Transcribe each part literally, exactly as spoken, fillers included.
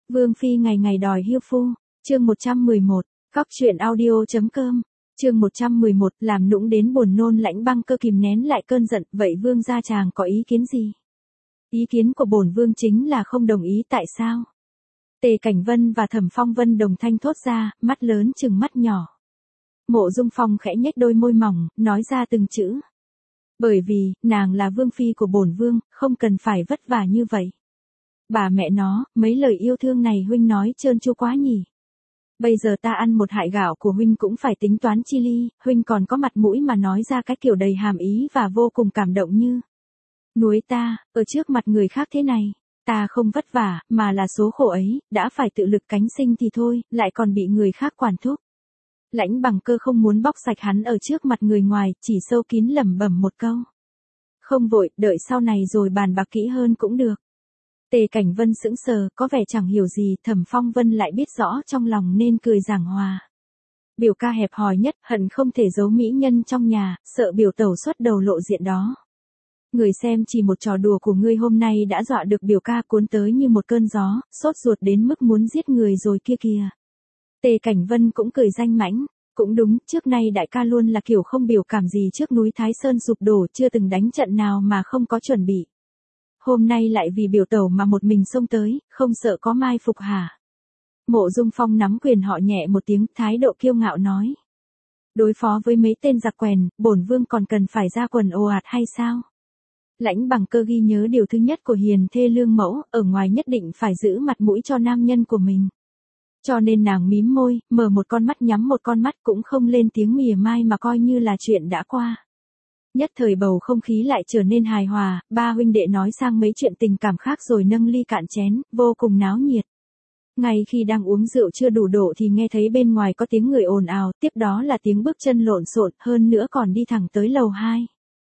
Vương phi ngày ngày đòi hiêu phu, chương một trăm mười một, Góc truyện audio.com, chương một trăm mười một, làm nũng đến buồn nôn. Lãnh Băng Cơ kìm nén lại cơn giận, vậy vương gia chàng có ý kiến gì? Ý kiến của bổn vương chính là không đồng ý. Tại sao? Tề Cảnh Vân và Thẩm Phong Vân đồng thanh thốt ra, mắt lớn chừng mắt nhỏ. Mộ Dung Phong khẽ nhếch đôi môi mỏng, nói ra từng chữ. Bởi vì, nàng là vương phi của bổn vương, không cần phải vất vả như vậy. Bà mẹ nó, mấy lời yêu thương này huynh nói trơn tru quá nhỉ. Bây giờ ta ăn một hại gạo của huynh cũng phải tính toán chi ly, huynh còn có mặt mũi mà nói ra cái kiểu đầy hàm ý và vô cùng cảm động như. Nuối ta, ở trước mặt người khác thế này, ta không vất vả, mà là số khổ ấy, đã phải tự lực cánh sinh thì thôi, lại còn bị người khác quản thúc. Lãnh Bằng Cơ không muốn bóc sạch hắn ở trước mặt người ngoài, chỉ sâu kín lẩm bẩm một câu. Không vội, đợi sau này rồi bàn bạc kỹ hơn cũng được. Tề Cảnh Vân sững sờ, có vẻ chẳng hiểu gì. Thẩm Phong Vân lại biết rõ trong lòng nên cười giảng hòa. Biểu ca hẹp hòi nhất, hận không thể giấu mỹ nhân trong nhà, sợ biểu tẩu xuất đầu lộ diện đó. Người xem, chỉ một trò đùa của ngươi hôm nay đã dọa được biểu ca cuốn tới như một cơn gió, sốt ruột đến mức muốn giết người rồi kia kìa. Tề Cảnh Vân cũng cười danh mãnh. Cũng đúng, trước nay đại ca luôn là kiểu không biểu cảm gì trước núi Thái Sơn sụp đổ, chưa từng đánh trận nào mà không có chuẩn bị. Hôm nay lại vì biểu tẩu mà một mình xông tới, không sợ có mai phục hả? Mộ Dung Phong nắm quyền họ nhẹ một tiếng, thái độ kiêu ngạo nói. Đối phó với mấy tên giặc quèn, bổn vương còn cần phải ra quần ồ ạt hay sao? Lãnh Bằng Cơ ghi nhớ điều thứ nhất của hiền thê lương mẫu, ở ngoài nhất định phải giữ mặt mũi cho nam nhân của mình. Cho nên nàng mím môi, mở một con mắt nhắm một con mắt, cũng không lên tiếng mỉa mai mà coi như là chuyện đã qua. Nhất thời bầu không khí lại trở nên hài hòa, ba huynh đệ nói sang mấy chuyện tình cảm khác rồi nâng ly cạn chén, vô cùng náo nhiệt. Ngay khi đang uống rượu chưa đủ độ thì nghe thấy bên ngoài có tiếng người ồn ào, tiếp đó là tiếng bước chân lộn xộn, hơn nữa còn đi thẳng tới lầu hai.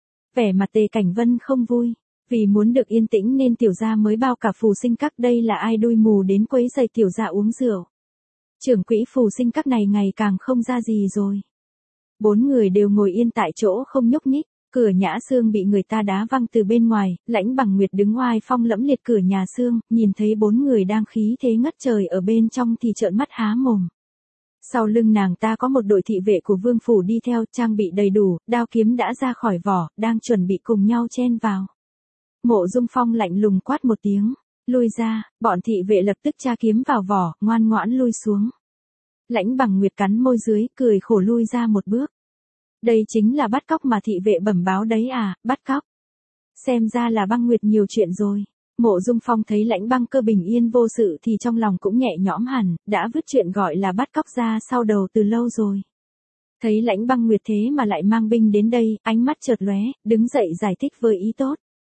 Vẻ mặt Tề Cảnh Vân không vui, vì muốn được yên tĩnh nên tiểu gia mới bao cả Phù Sinh Các. Đây là ai đuôi mù đến quấy rầy tiểu gia uống rượu? Trưởng quỹ Phù Sinh Các này ngày càng không ra gì rồi. Bốn người đều ngồi yên tại chỗ không nhúc nhích, cửa nhã xương bị người ta đá văng từ bên ngoài. Lãnh Bằng Nguyệt đứng oai phong lẫm liệt cửa nhà xương, nhìn thấy bốn người đang khí thế ngất trời ở bên trong thì trợn mắt há mồm. Sau lưng nàng ta có một đội thị vệ của vương phủ đi theo, trang bị đầy đủ, đao kiếm đã ra khỏi vỏ, đang chuẩn bị cùng nhau chen vào. Mộ Dung Phong lạnh lùng quát một tiếng, lui ra. Bọn thị vệ lập tức tra kiếm vào vỏ, ngoan ngoãn lui xuống. Lãnh Bằng Nguyệt cắn môi dưới, cười khổ lui ra một bước. Đây chính là bắt cóc mà thị vệ bẩm báo đấy à? Bắt cóc? Xem ra là Băng Nguyệt nhiều chuyện rồi. Mộ Dung Phong thấy Lãnh Băng Cơ bình yên vô sự thì trong lòng cũng nhẹ nhõm hẳn, đã vứt chuyện gọi là bắt cóc ra sau đầu từ lâu rồi. Thấy Lãnh Băng Nguyệt thế mà lại mang binh đến đây, ánh mắt chợt lóe, đứng dậy giải thích với ý tốt.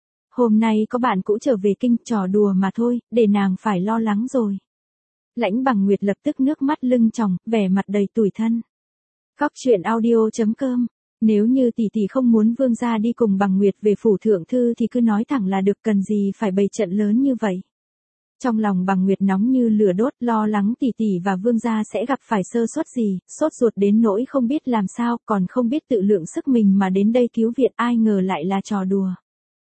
Hôm nay có bạn cũ trở về kinh, trò đùa mà thôi, để nàng phải lo lắng rồi. Lãnh Bằng Nguyệt lập tức nước mắt lưng tròng, vẻ mặt đầy tủi thân. Góc truyện audio.com, nếu như tỷ tỷ không muốn vương gia đi cùng Bằng Nguyệt về phủ thượng thư thì cứ nói thẳng là được, cần gì phải bày trận lớn như vậy. Trong lòng Bằng Nguyệt nóng như lửa đốt, lo lắng tỷ tỷ và vương gia sẽ gặp phải sơ suất gì, sốt ruột đến nỗi không biết làm sao, còn không biết tự lượng sức mình mà đến đây cứu viện, ai ngờ lại là trò đùa.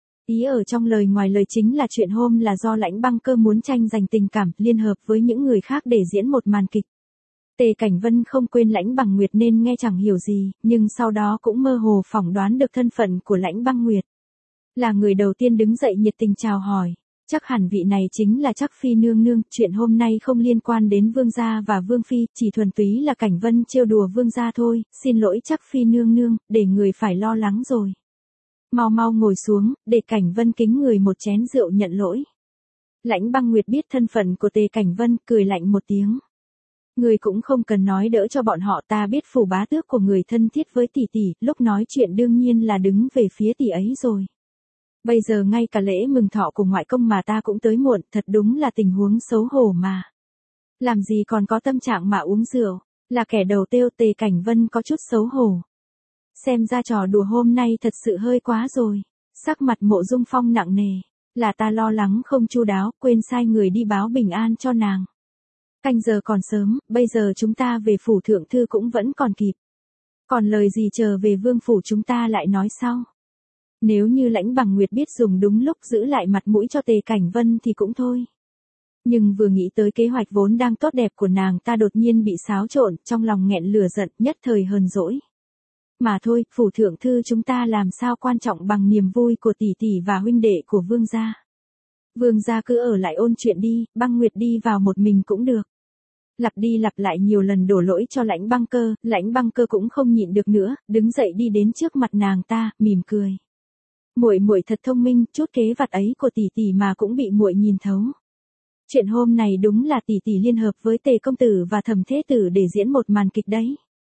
Ý ở trong lời ngoài lời chính là chuyện hôm là do Lãnh Băng Cơ muốn tranh giành tình cảm, liên hợp với những người khác để diễn một màn kịch. Tề Cảnh Vân không quên Lãnh Bằng Nguyệt nên nghe chẳng hiểu gì, nhưng sau đó cũng mơ hồ phỏng đoán được thân phận của Lãnh Băng Nguyệt. Là người đầu tiên đứng dậy nhiệt tình chào hỏi, chắc hẳn vị này chính là Trắc Phi nương nương, chuyện hôm nay không liên quan đến vương gia và vương phi, chỉ thuần túy là Cảnh Vân trêu đùa vương gia thôi, xin lỗi Trắc Phi nương nương, để người phải lo lắng rồi. Mau mau ngồi xuống, để Cảnh Vân kính người một chén rượu nhận lỗi. Lãnh Băng Nguyệt biết thân phận của Tề Cảnh Vân, cười lạnh một tiếng. Người cũng không cần nói đỡ cho bọn họ, ta biết Phủ bá tước của người thân thiết với tỷ tỷ, lúc nói chuyện đương nhiên là đứng về phía tỷ ấy rồi. Bây giờ ngay cả lễ mừng thọ của ngoại công mà ta cũng tới muộn, thật đúng là tình huống xấu hổ mà. Làm gì còn có tâm trạng mà uống rượu, là kẻ đầu tiêu. Tề Cảnh Vân có chút xấu hổ. Xem ra trò đùa hôm nay thật sự hơi quá rồi. Sắc mặt Mộ Dung Phong nặng nề, là ta lo lắng không chu đáo, quên sai người đi báo bình an cho nàng. Canh giờ còn sớm, bây giờ chúng ta về phủ thượng thư cũng vẫn còn kịp. Còn lời gì chờ về vương phủ chúng ta lại nói sau. Nếu như Lãnh Bằng Nguyệt biết dùng đúng lúc giữ lại mặt mũi cho Tề Cảnh Vân thì cũng thôi. Nhưng vừa nghĩ tới kế hoạch vốn đang tốt đẹp của nàng ta đột nhiên bị xáo trộn, trong lòng nghẹn lửa giận, nhất thời hờn dỗi. Mà thôi, phủ thượng thư chúng ta làm sao quan trọng bằng niềm vui của tỷ tỷ và huynh đệ của vương gia. Vương gia cứ ở lại ôn chuyện đi, Băng Nguyệt đi vào một mình cũng được. Lặp đi lặp lại nhiều lần đổ lỗi cho Lãnh Băng Cơ, Lãnh Băng Cơ cũng không nhịn được nữa, đứng dậy đi đến trước mặt nàng ta, mỉm cười. Muội muội thật thông minh, chút kế vặt ấy của tỷ tỷ mà cũng bị muội nhìn thấu. Chuyện hôm này đúng là tỷ tỷ liên hợp với Tề công tử và Thẩm thế tử để diễn một màn kịch đấy.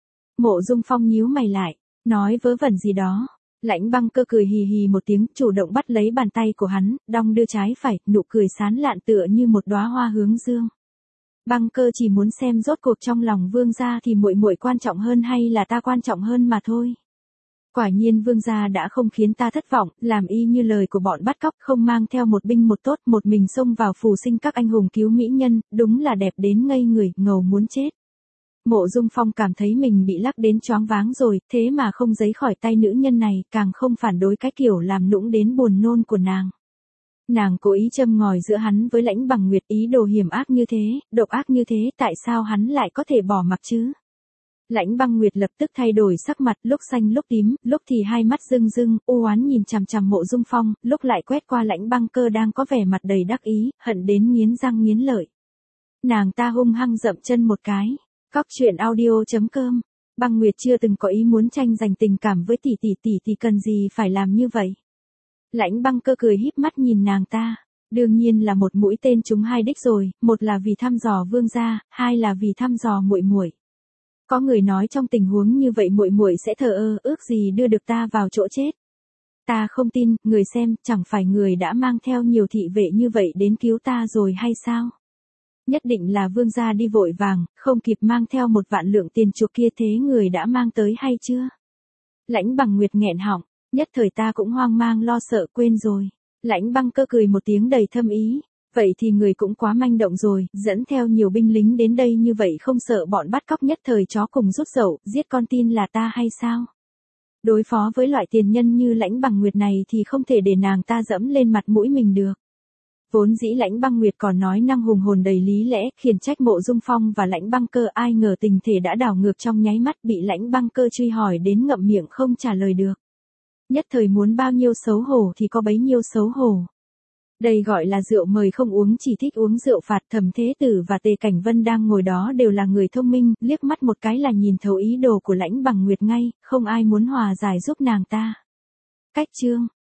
Mộ Dung Phong nhíu mày lại, nói vớ vẩn gì đó. Lãnh Băng Cơ cười hì hì một tiếng, chủ động bắt lấy bàn tay của hắn, đong đưa trái phải, nụ cười sán lạn tựa như một đóa hoa hướng dương. Băng Cơ chỉ muốn xem rốt cuộc trong lòng vương gia thì muội muội quan trọng hơn hay là ta quan trọng hơn mà thôi. Quả nhiên vương gia đã không khiến ta thất vọng, làm y như lời của bọn bắt cóc, không mang theo một binh một tốt, một mình xông vào phù sinh các anh hùng cứu mỹ nhân, đúng là đẹp đến ngây người, ngầu muốn chết. Mộ Dung Phong cảm thấy mình bị lắc đến choáng váng rồi, thế mà không giấy khỏi tay nữ nhân này, càng không phản đối cái kiểu làm nũng đến buồn nôn của nàng. Nàng cố ý châm ngòi giữa hắn với Lãnh Bằng Nguyệt, ý đồ hiểm ác như thế, độc ác như thế, tại sao hắn lại có thể bỏ mặc chứ? Lãnh Băng Nguyệt lập tức thay đổi sắc mặt, lúc xanh lúc tím, lúc thì hai mắt rưng rưng, u oán nhìn chằm chằm Mộ Dung Phong, lúc lại quét qua Lãnh Băng Cơ đang có vẻ mặt đầy đắc ý, hận đến nghiến răng nghiến lợi. Nàng ta hung hăng dậm chân một cái. Cóc truyện audio chấm com. Băng Nguyệt chưa từng có ý muốn tranh giành tình cảm với tỷ tỷ tỷ thì cần gì phải làm như vậy. Lãnh Băng Cơ cười híp mắt nhìn nàng ta. Đương nhiên là một mũi tên trúng hai đích rồi, một là vì thăm dò vương gia, hai là vì thăm dò muội muội. Có người nói trong tình huống như vậy muội muội sẽ thờ ơ, ước gì đưa được ta vào chỗ chết. Ta không tin, người xem, chẳng phải người đã mang theo nhiều thị vệ như vậy đến cứu ta rồi hay sao? Nhất định là vương gia đi vội vàng, không kịp mang theo một vạn lượng tiền chuộc kia, thế người đã mang tới hay chưa? Lãnh Bằng Nguyệt nghẹn họng, nhất thời ta cũng hoang mang lo sợ quên rồi. Lãnh Băng Cơ cười một tiếng đầy thâm ý. Vậy thì người cũng quá manh động rồi, dẫn theo nhiều binh lính đến đây như vậy không sợ bọn bắt cóc nhất thời chó cùng rút dậu, giết con tin là ta hay sao? Đối phó với loại tiền nhân như Lãnh Bằng Nguyệt này thì không thể để nàng ta dẫm lên mặt mũi mình được. Vốn dĩ Lãnh Băng Nguyệt còn nói năng hùng hồn đầy lý lẽ, khiển trách Mộ Dung Phong và Lãnh Băng Cơ, ai ngờ tình thể đã đảo ngược trong nháy mắt, bị Lãnh Băng Cơ truy hỏi đến ngậm miệng không trả lời được. Nhất thời muốn bao nhiêu xấu hổ thì có bấy nhiêu xấu hổ. Đây gọi là rượu mời không uống, chỉ thích uống rượu phạt. Thẩm Thế Tử và Tề Cảnh Vân đang ngồi đó đều là người thông minh, liếc mắt một cái là nhìn thấu ý đồ của Lãnh Bằng Nguyệt ngay, không ai muốn hòa giải giúp nàng ta. Cách chương